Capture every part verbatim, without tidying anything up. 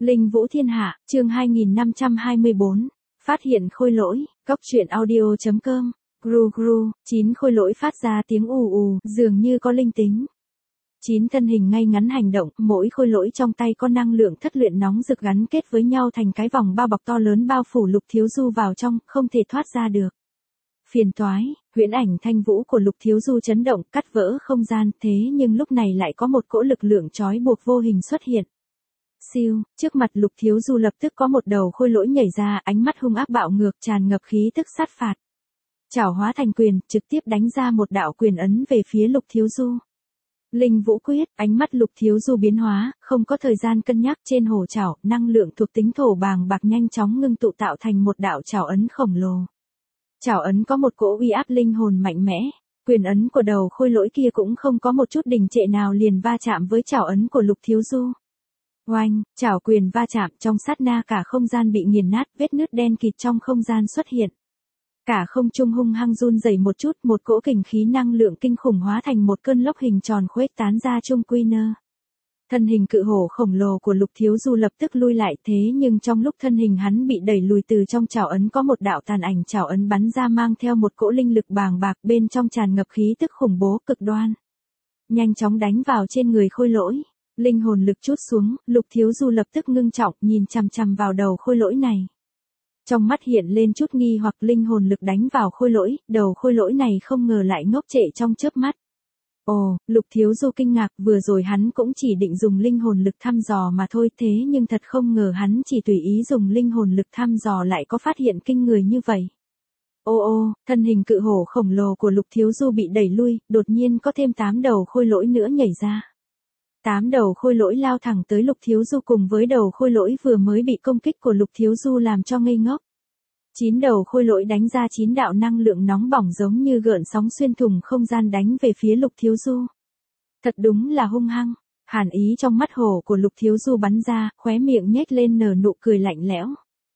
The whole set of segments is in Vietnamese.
Linh Vũ Thiên Hạ, chương hai nghìn năm trăm hai mươi bốn. Phát hiện khôi lỗi, cóc truyện audio chấm com. Gru gru, chín khôi lỗi phát ra tiếng ù ù, dường như có linh tính. Chín thân hình ngay ngắn hành động, mỗi khôi lỗi trong tay có năng lượng thất luyện nóng rực gắn kết với nhau thành cái vòng bao bọc to lớn bao phủ Lục Thiếu Du vào trong, không thể thoát ra được. Phiền toái, huyễn ảnh thanh vũ của Lục Thiếu Du chấn động, cắt vỡ không gian, thế nhưng lúc này lại có một cỗ lực lượng trói buộc vô hình xuất hiện. Siêu, trước mặt Lục Thiếu Du lập tức có một đầu khôi lỗi nhảy ra, ánh mắt hung ác bạo ngược tràn ngập khí tức sát phạt. Chảo hóa thành quyền, trực tiếp đánh ra một đạo quyền ấn về phía Lục Thiếu Du. Linh Vũ Quyết, ánh mắt Lục Thiếu Du biến hóa, không có thời gian cân nhắc, trên hổ chảo, năng lượng thuộc tính thổ bàng bạc nhanh chóng ngưng tụ tạo thành một đạo chảo ấn khổng lồ. Chảo ấn có một cỗ uy áp linh hồn mạnh mẽ, quyền ấn của đầu khôi lỗi kia cũng không có một chút đình trệ nào liền va chạm với chảo ấn của Lục Thiếu Du. Oanh, chảo quyền va chạm, trong sát na cả không gian bị nghiền nát, vết nứt đen kịt trong không gian xuất hiện. Cả không trung hung hăng run rẩy một chút, một cỗ kình khí năng lượng kinh khủng hóa thành một cơn lốc hình tròn khuếch tán ra chung quy nơ. Thân hình cự hổ khổng lồ của Lục Thiếu Du lập tức lui lại, thế nhưng trong lúc thân hình hắn bị đẩy lùi, từ trong chảo ấn có một đạo tàn ảnh chảo ấn bắn ra mang theo một cỗ linh lực bàng bạc, bên trong tràn ngập khí tức khủng bố cực đoan. Nhanh chóng đánh vào trên người khôi lỗi. Linh hồn lực trút xuống, Lục Thiếu Du lập tức ngưng trọng, nhìn chằm chằm vào đầu khôi lỗi này. Trong mắt hiện lên chút nghi hoặc, linh hồn lực đánh vào khôi lỗi, đầu khôi lỗi này không ngờ lại ngốc trệ trong chớp mắt. Ồ, Lục Thiếu Du kinh ngạc, vừa rồi hắn cũng chỉ định dùng linh hồn lực thăm dò mà thôi, thế nhưng thật không ngờ hắn chỉ tùy ý dùng linh hồn lực thăm dò lại có phát hiện kinh người như vậy. Ô ô, thân hình cự hổ khổng lồ của Lục Thiếu Du bị đẩy lui, đột nhiên có thêm tám đầu khôi lỗi nữa nhảy ra. Tám đầu khôi lỗi lao thẳng tới Lục Thiếu Du cùng với đầu khôi lỗi vừa mới bị công kích của Lục Thiếu Du làm cho ngây ngốc. Chín đầu khôi lỗi đánh ra chín đạo năng lượng nóng bỏng giống như gợn sóng xuyên thủng không gian đánh về phía Lục Thiếu Du. Thật đúng là hung hăng, hàn ý trong mắt hổ của Lục Thiếu Du bắn ra, khóe miệng nhếch lên nở nụ cười lạnh lẽo.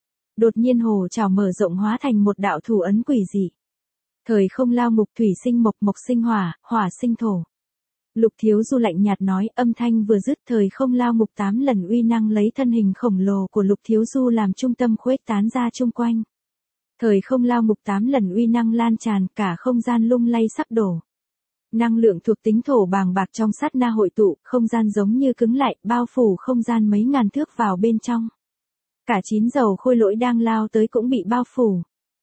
Đột nhiên hổ chảo mở rộng hóa thành một đạo thủ ấn quỷ dị. Thời không lao ngục, thủy sinh mộc, mộc sinh hỏa, hỏa sinh thổ. Lục Thiếu Du lạnh nhạt nói, âm thanh vừa dứt, thời không lao ngục tám lần uy năng lấy thân hình khổng lồ của Lục Thiếu Du làm trung tâm khuếch tán ra chung quanh. Thời không lao ngục tám lần uy năng lan tràn, cả không gian lung lay sắp đổ. Năng lượng thuộc tính thổ bàng bạc trong sát na hội tụ, không gian giống như cứng lại, bao phủ không gian mấy ngàn thước vào bên trong. Cả chín dầu khôi lỗi đang lao tới cũng bị bao phủ.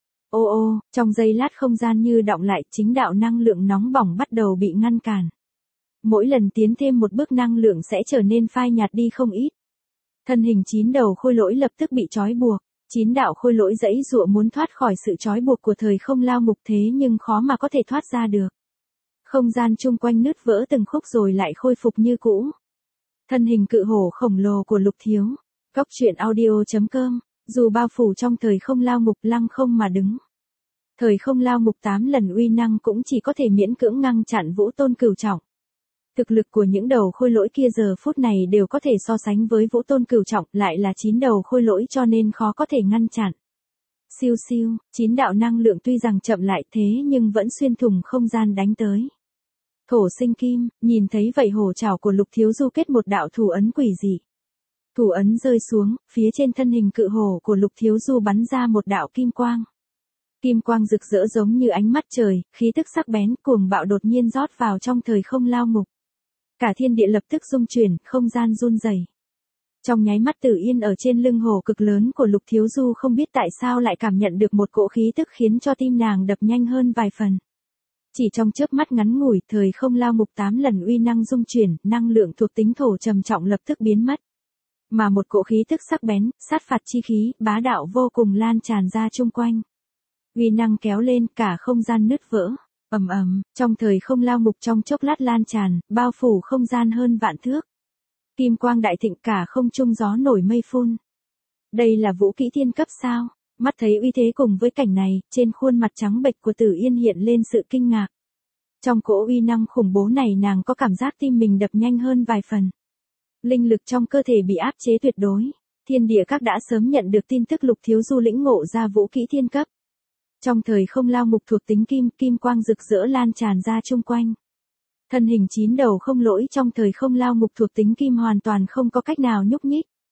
Ô ô, trong giây lát không gian như đọng lại, chính đạo năng lượng nóng bỏng bắt đầu bị ngăn cản. Mỗi lần tiến thêm một bước năng lượng sẽ trở nên phai nhạt đi không ít. Thân hình chín đầu khôi lỗi lập tức bị trói buộc. Chín đạo khôi lỗi giãy giụa muốn thoát khỏi sự trói buộc của thời không lao ngục, thế nhưng khó mà có thể thoát ra được. Không gian chung quanh nứt vỡ từng khúc rồi lại khôi phục như cũ. Thân hình cự hổ khổng lồ của Lục Thiếu. Cóc truyện audio chấm com. Dù bao phủ trong thời không lao ngục, lăng không mà đứng. Thời không lao ngục tám lần uy năng cũng chỉ có thể miễn cưỡng ngăn chặn Vũ Tôn Cửu Trọng. Thực lực của những đầu khôi lỗi kia giờ phút này đều có thể so sánh với Vũ Tôn Cửu Trọng, lại là chín đầu khôi lỗi cho nên khó có thể ngăn chặn. Siêu siêu, chín đạo năng lượng tuy rằng chậm lại thế nhưng vẫn xuyên thủng không gian đánh tới. Thổ sinh kim, nhìn thấy vậy hổ chảo của Lục Thiếu Du kết một đạo thủ ấn quỷ dị. Thủ ấn rơi xuống, phía trên thân hình cự hổ của Lục Thiếu Du bắn ra một đạo kim quang. Kim quang rực rỡ giống như ánh mắt trời, khí tức sắc bén, cuồng bạo đột nhiên rót vào trong thời không lao ngục. Cả thiên địa lập tức rung chuyển, không gian run rẩy. Trong nháy mắt Tử Yên ở trên lưng hổ cực lớn của Lục Thiếu Du không biết tại sao lại cảm nhận được một cỗ khí tức khiến cho tim nàng đập nhanh hơn vài phần. Chỉ trong chớp mắt ngắn ngủi, thời không lao ngục tám lần uy năng rung chuyển, năng lượng thuộc tính thổ trầm trọng lập tức biến mất. Mà một cỗ khí tức sắc bén, sát phạt chi khí, bá đạo vô cùng lan tràn ra chung quanh. Uy năng kéo lên, cả không gian nứt vỡ. Ầm ầm, trong thời không lao ngục trong chốc lát lan tràn, bao phủ không gian hơn vạn thước. Kim quang đại thịnh, cả không trung gió nổi mây phun. Đây là vũ kỹ thiên cấp sao? Mắt thấy uy thế cùng với cảnh này, trên khuôn mặt trắng bệch của Tử Yên hiện lên sự kinh ngạc. Trong cỗ uy năng khủng bố này nàng có cảm giác tim mình đập nhanh hơn vài phần. Linh lực trong cơ thể bị áp chế tuyệt đối. Thiên địa các đã sớm nhận được tin tức Lục Thiếu Du lĩnh ngộ ra vũ kỹ thiên cấp. Trong thời không lao ngục thuộc tính kim, kim quang rực rỡ lan tràn ra chung quanh. Thân hình chín đầu không lỗi trong thời không lao ngục thuộc tính kim hoàn toàn không có cách nào nhúc nhích.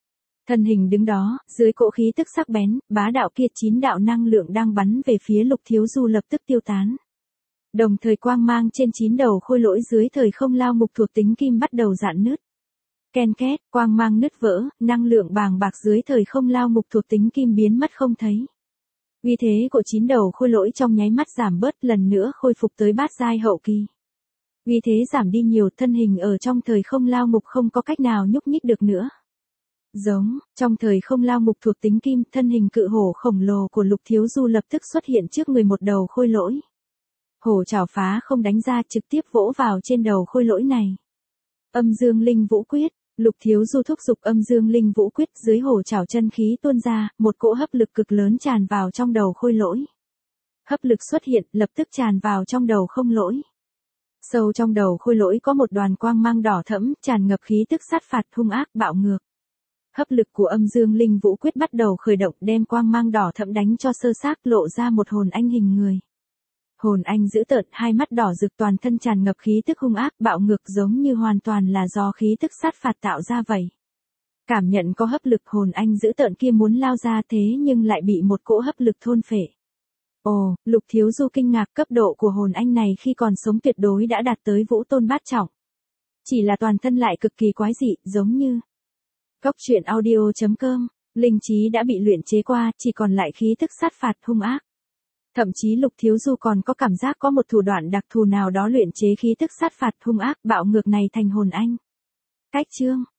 Thân hình đứng đó, dưới cỗ khí tức sắc bén, bá đạo kia chín đạo năng lượng đang bắn về phía Lục Thiếu Du lập tức tiêu tán. Đồng thời quang mang trên chín đầu khôi lỗi dưới thời không lao mục thuộc tính kim bắt đầu rạn nứt. Ken két, quang mang nứt vỡ, năng lượng bàng bạc dưới thời không lao mục thuộc tính kim biến mất không thấy. Uy thế của chín đầu khôi lỗi trong nháy mắt giảm bớt, lần nữa khôi phục tới bát giai hậu kỳ. Uy thế giảm đi nhiều, thân hình ở trong thời không lao mục không có cách nào nhúc nhích được nữa. Giống, trong thời không lao mục thuộc tính kim, thân hình cự hổ khổng lồ của Lục Thiếu Du lập tức xuất hiện trước người một đầu khôi lỗi. Hổ chảo phá không đánh ra, trực tiếp vỗ vào trên đầu khôi lỗi này. Âm dương linh vũ quyết, Lục Thiếu Du thúc giục âm dương linh vũ quyết, dưới hổ chảo chân khí tuôn ra, một cỗ hấp lực cực lớn tràn vào trong đầu khôi lỗi. Hấp lực xuất hiện, lập tức tràn vào trong đầu không lỗi. Sâu trong đầu khôi lỗi có một đoàn quang mang đỏ thẫm, tràn ngập khí tức sát phạt hung ác bạo ngược. Hấp lực của âm dương linh vũ quyết bắt đầu khởi động, đem quang mang đỏ thẫm đánh cho sơ xác, lộ ra một hồn anh hình người. Hồn anh dữ tợn, hai mắt đỏ rực, toàn thân tràn ngập khí tức hung ác bạo ngược, giống như hoàn toàn là do khí tức sát phạt tạo ra vậy. Cảm nhận có hấp lực, hồn anh dữ tợn kia muốn lao ra, thế nhưng lại bị một cỗ hấp lực thôn phệ. Ồ, Lục Thiếu Du kinh ngạc, cấp độ của hồn anh này khi còn sống tuyệt đối đã đạt tới vũ tôn bát trọng. Chỉ là toàn thân lại cực kỳ quái dị, giống như Cốc truyện audio chấm com, linh trí đã bị luyện chế qua, chỉ còn lại khí tức sát phạt hung ác. Thậm chí Lục Thiếu Du còn có cảm giác có một thủ đoạn đặc thù nào đó luyện chế khí tức sát phạt hung ác bạo ngược này thành hồn anh. Cách chương